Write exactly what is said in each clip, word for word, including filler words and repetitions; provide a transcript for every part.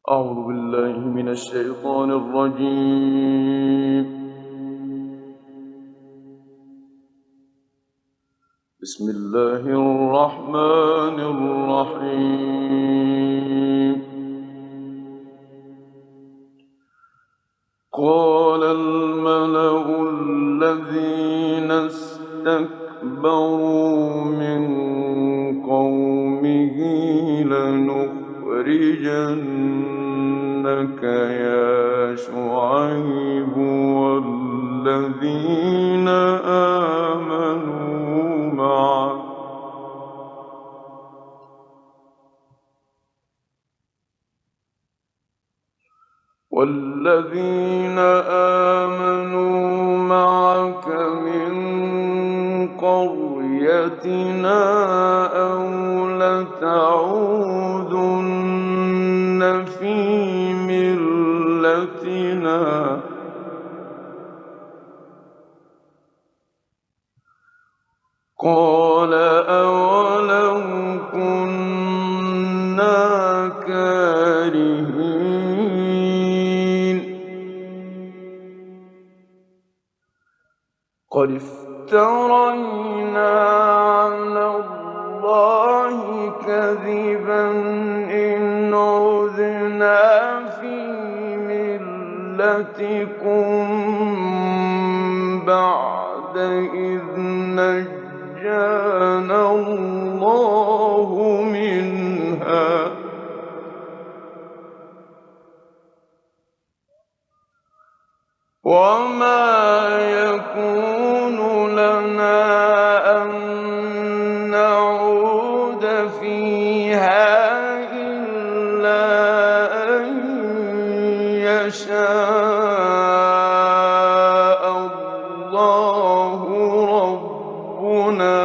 أعوذ بالله من الشيطان الرجيم. بسم الله الرحمن الرحيم. قال الملأ الذين استكبروا من قومه لنخرجنك يا شعيب والذين آمنوا معك والذين آمنوا معك من قريتنا أو لتعودن في ملتنا قال أولو كنا كارهين قد افترينا على الله كذبا إن عدنا في ملتكم بعد إذ نجانا الله منها وما يكون لنا أن نعود فيها إلا أن يشاء الله ربنا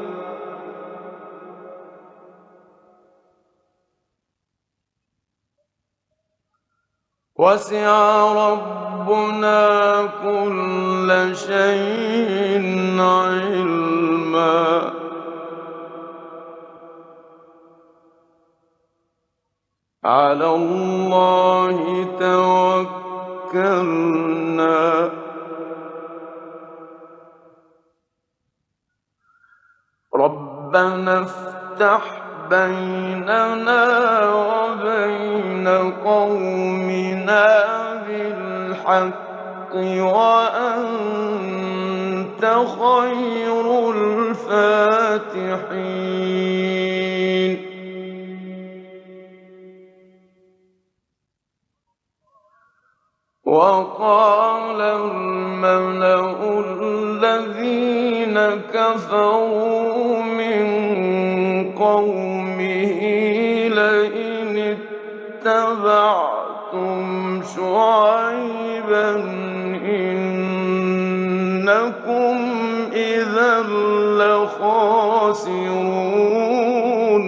وسع ربنا كل شيء علما على الله توكلنا ربنا افتح بيننا وبين قومنا بالحق وأنت خير الفاتحين وقال الملأ الذين كفروا من قومه لئن اتبعتم شعيبا إنكم إذا لخاسرون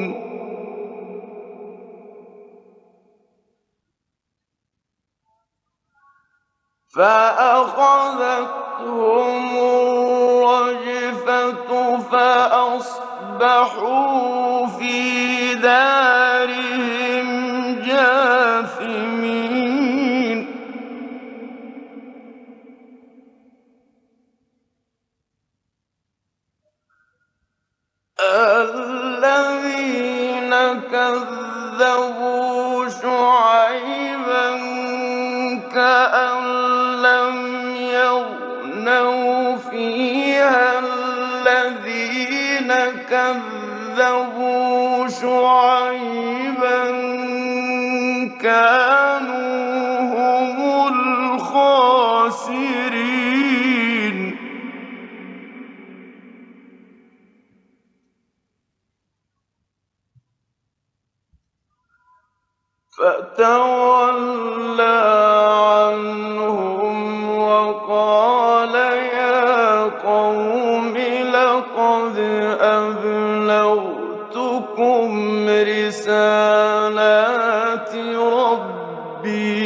فأخذتهم الرجفة فأصبحوا في دارهم جاثمين الذين كذبوا شعيبا كأن لم يغنوا فيها الذين كذبوا شعيبا كانوا هم الخاسرين فتولى عنهم وقال يا قوم لقد أبلغتكم رسالات ربي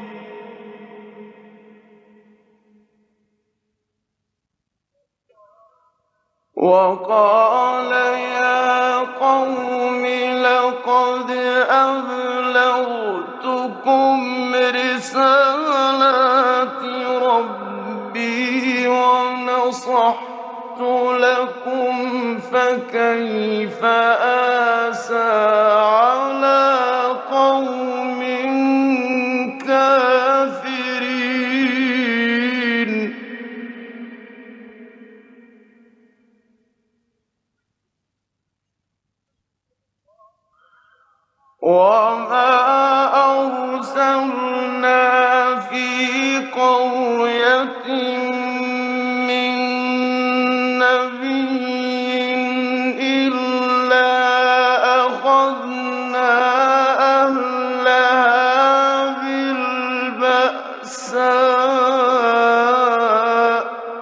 وقال يا قوم لقد أبلغتكم بلغتكم رسالات ربي ونصحت لكم فكيف آسى على قوم كافرين. وما أرسلنا في قرية من نبي إلا أخذنا أهلها بالبأساء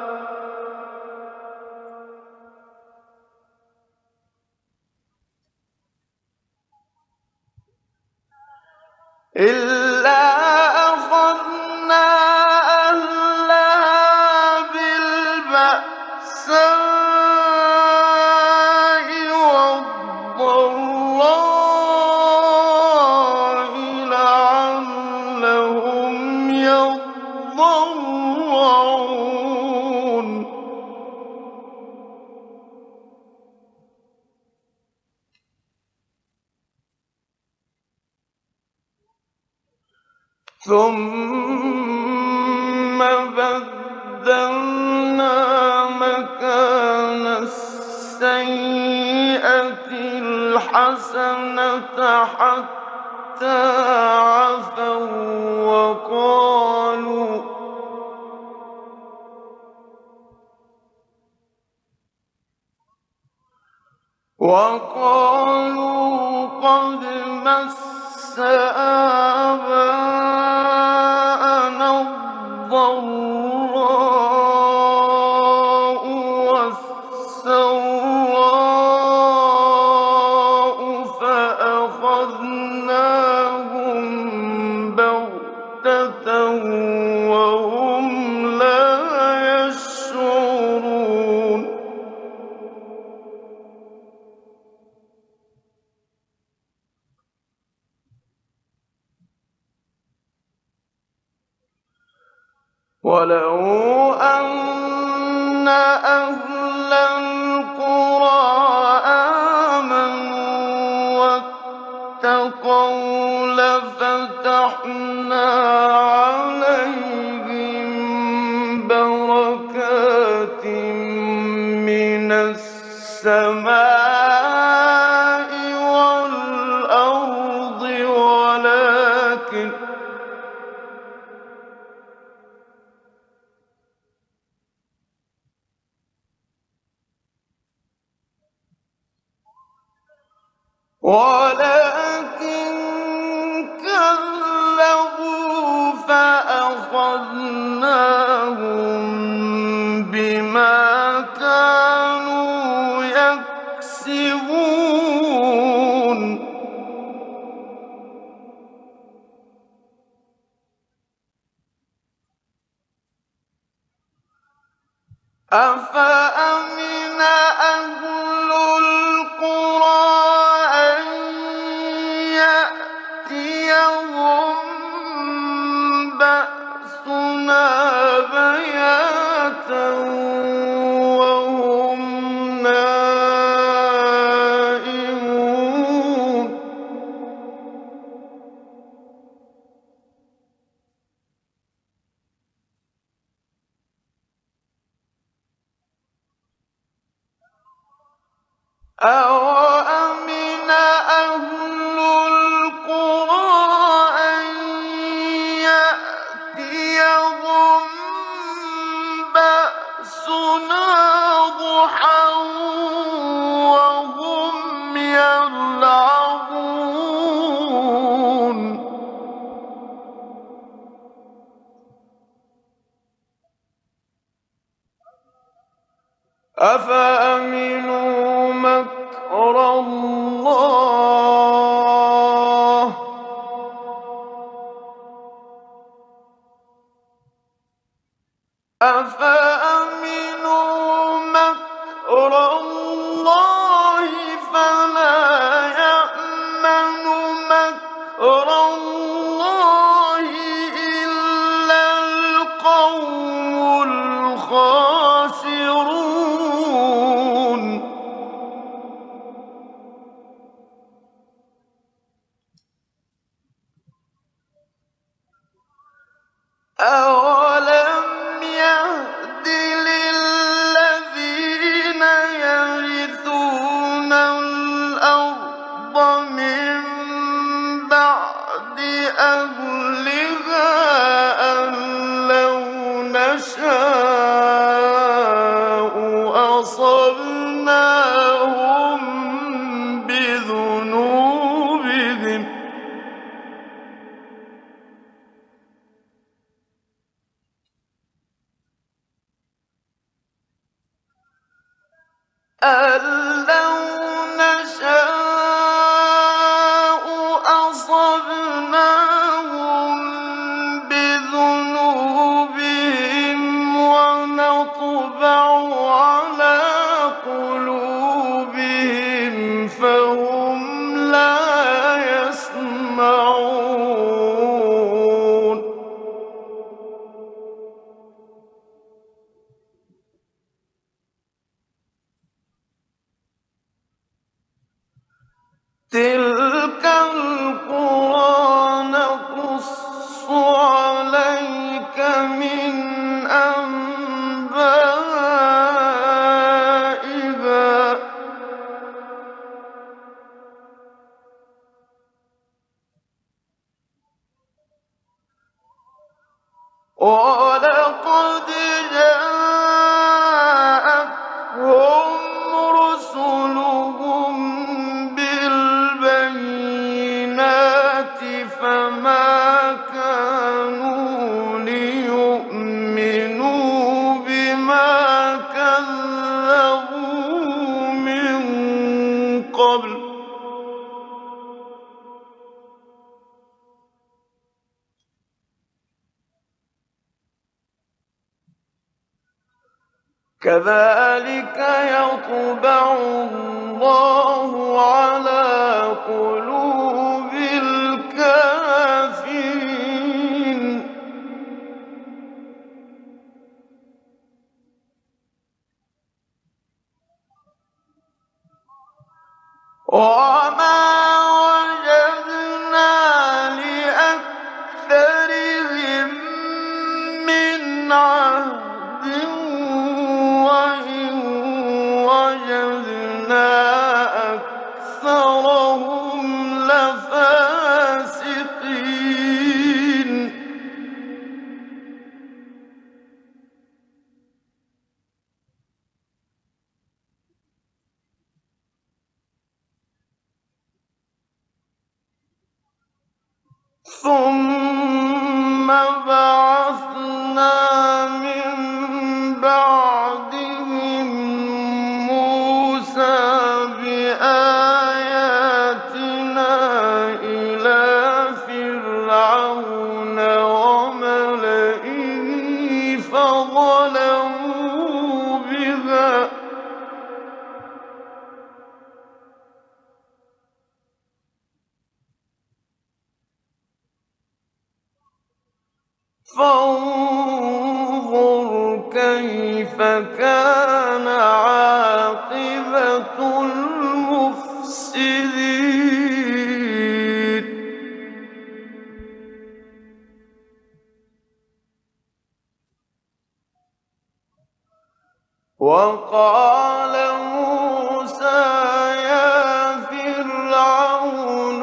إلا أخذنا أهلها بالبأساء والضراء لعلهم يضرعون. ثم بدلنا مكان السيئة الحسنة حتى عفوا وقالوا وقالوا قد مس آباءنا الضراء والسراء فأخذناهم بغتة وهم لا يشعرون. ولو أن أهل القرى آمنوا واتقوا لفتحنا عليهم بركات من السماء والأرض ولكن ولكن كذبوا فأخذناهم بما كانوا يكسبون. أفأمن أهل القرى أن يأتيهم بأسنا بياتا وهم نائمون. أَوَأَمِنَ أَهْلُ الْقُرَىٰ أَن يَأْتِيَهُم بَأْسُنَا ضُحًى وَهُمْ يَلْعَبُونَ. أَفَأَمِنُوا مَكْرَ اللَّهِ أَفَأَمِنُوا مَكْرَ اللَّهِ فَلَا يَأْمَنُ مَكْرَ اللَّهِ أولم يهد للذين يرثون الأرض من بعد أهلها أن لو نشاء أصبناهم بذنوبهم أن لو نشاء أصبناهم بذنوبهم ونطبع على قلوبهم فهم لا يسمعون تلك القرى نقص عليك من أنبائها ولقد جاءتهم رسلهم بالبينات فما كانوا ليؤمنوا بما كذبوا من قبل كذلك يطبع الله على قلوب الكافرين وما وجدنا لأكثرهم من عهد وإن وجدنا أكثرهم لفاسقين ثم بعثنا من بعدهم موسى بآياتنا إلى فرعون وملئه فظلموا بها فانظر كيف كان عاقبة المفسدين وقال موسى يا فرعون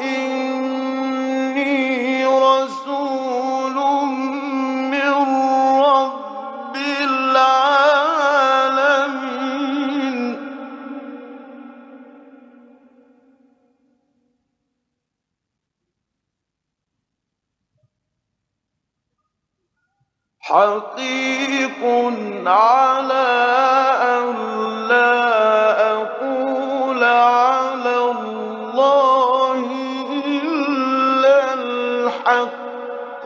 إني رسول من رب العالمين حقيق على أن لا أقول على الله إلا الحق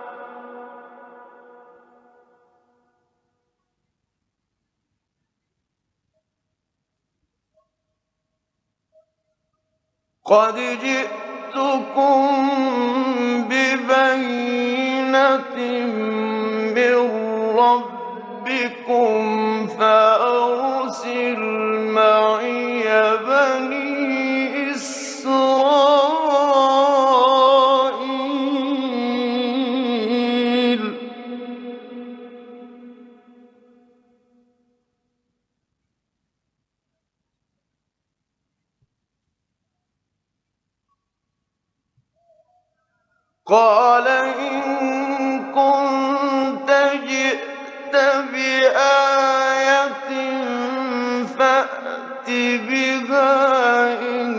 قد جئتكم ببينة من ربكم فأرسل معي بني إسرائيل قال إن كنت جئت بآية فأت بها إن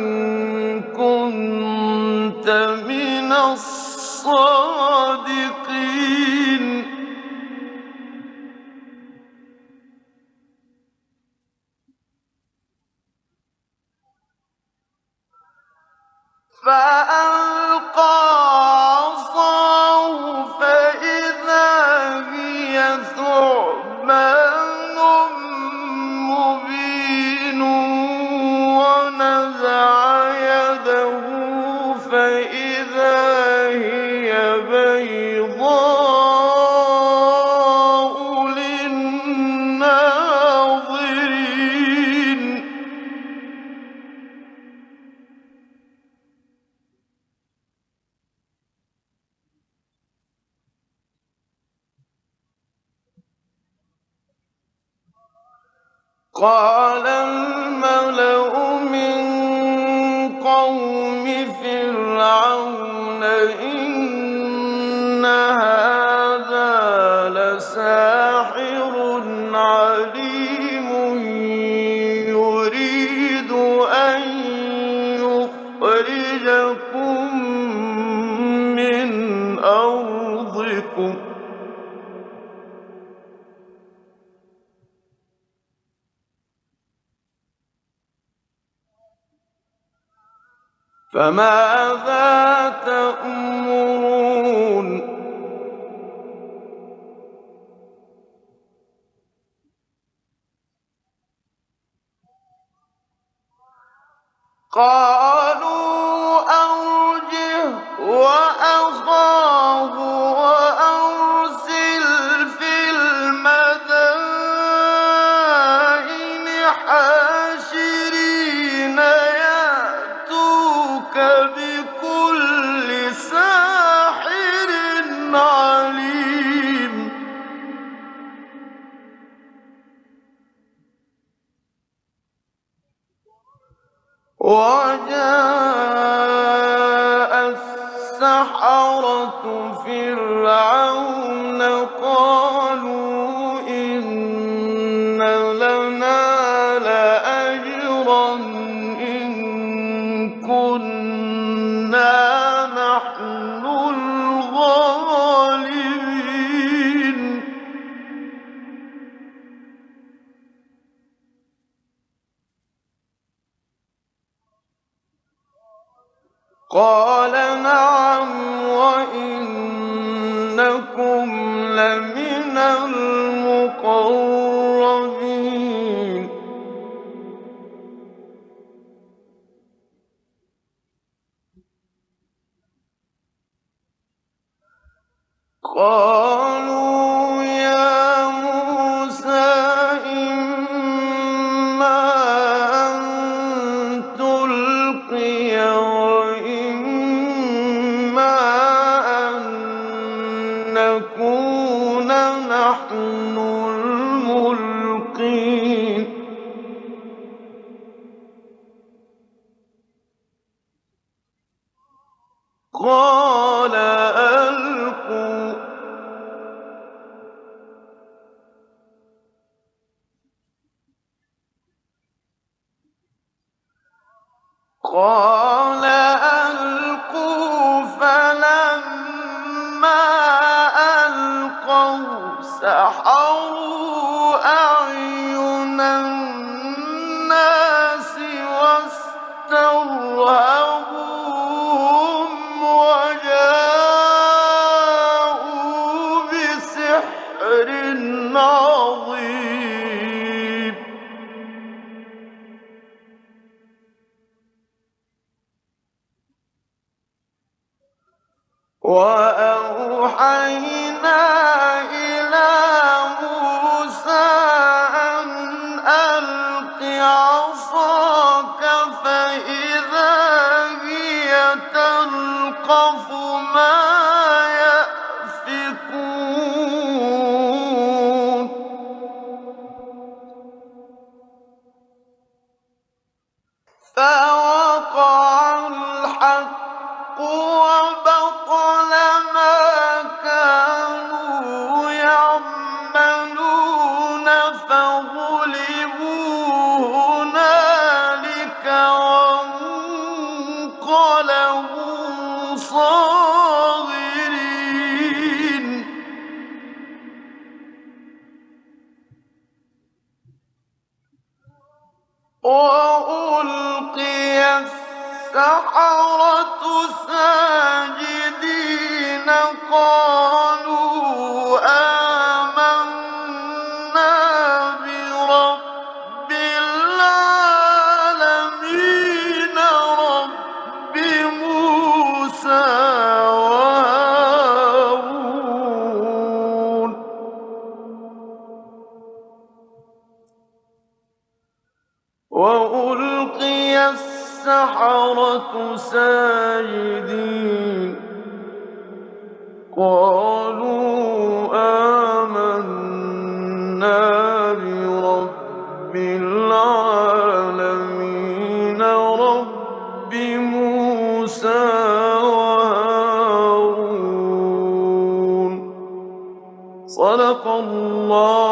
كنت من الصادقين. فألقى عصاه فإذا هي ثعبان مبين ونزع يده فإذا هي بيضاء للناظرين. قال الملأ من قوم فرعون إن هذا لساحر عليم يريد أن يخرجكم من أرضكم فماذا تأمرون؟ قالوا أرجه وأخاه وأرسل في المدائن حاشرين يأتوك بكل ساحر عليم. وجاء السحرة فرعون قالوا إن لنا لأجرا إن كنا نحن الغالبين. قال نعم وإنكم لمن المقربين. قالوا يا موسى إما أن تلقي وإما أن نكون نحن الملقين. قال ألقوا. قال ألقوا فلما ألقوا سحروا أعين الناس واسترهبوهم وجاءوا بسحر عظيم. وأوحينا إلى موسى أن ألق عصاك فإذا هي تلقف ما يأفكون. فوقع الحق وبطل ساجدين قالوا آمنا برب العالمين رب موسى وهارون. وألقي السحرة ساجدين قالوا آمنا برب العالمين رب موسى وهارون. صدق الله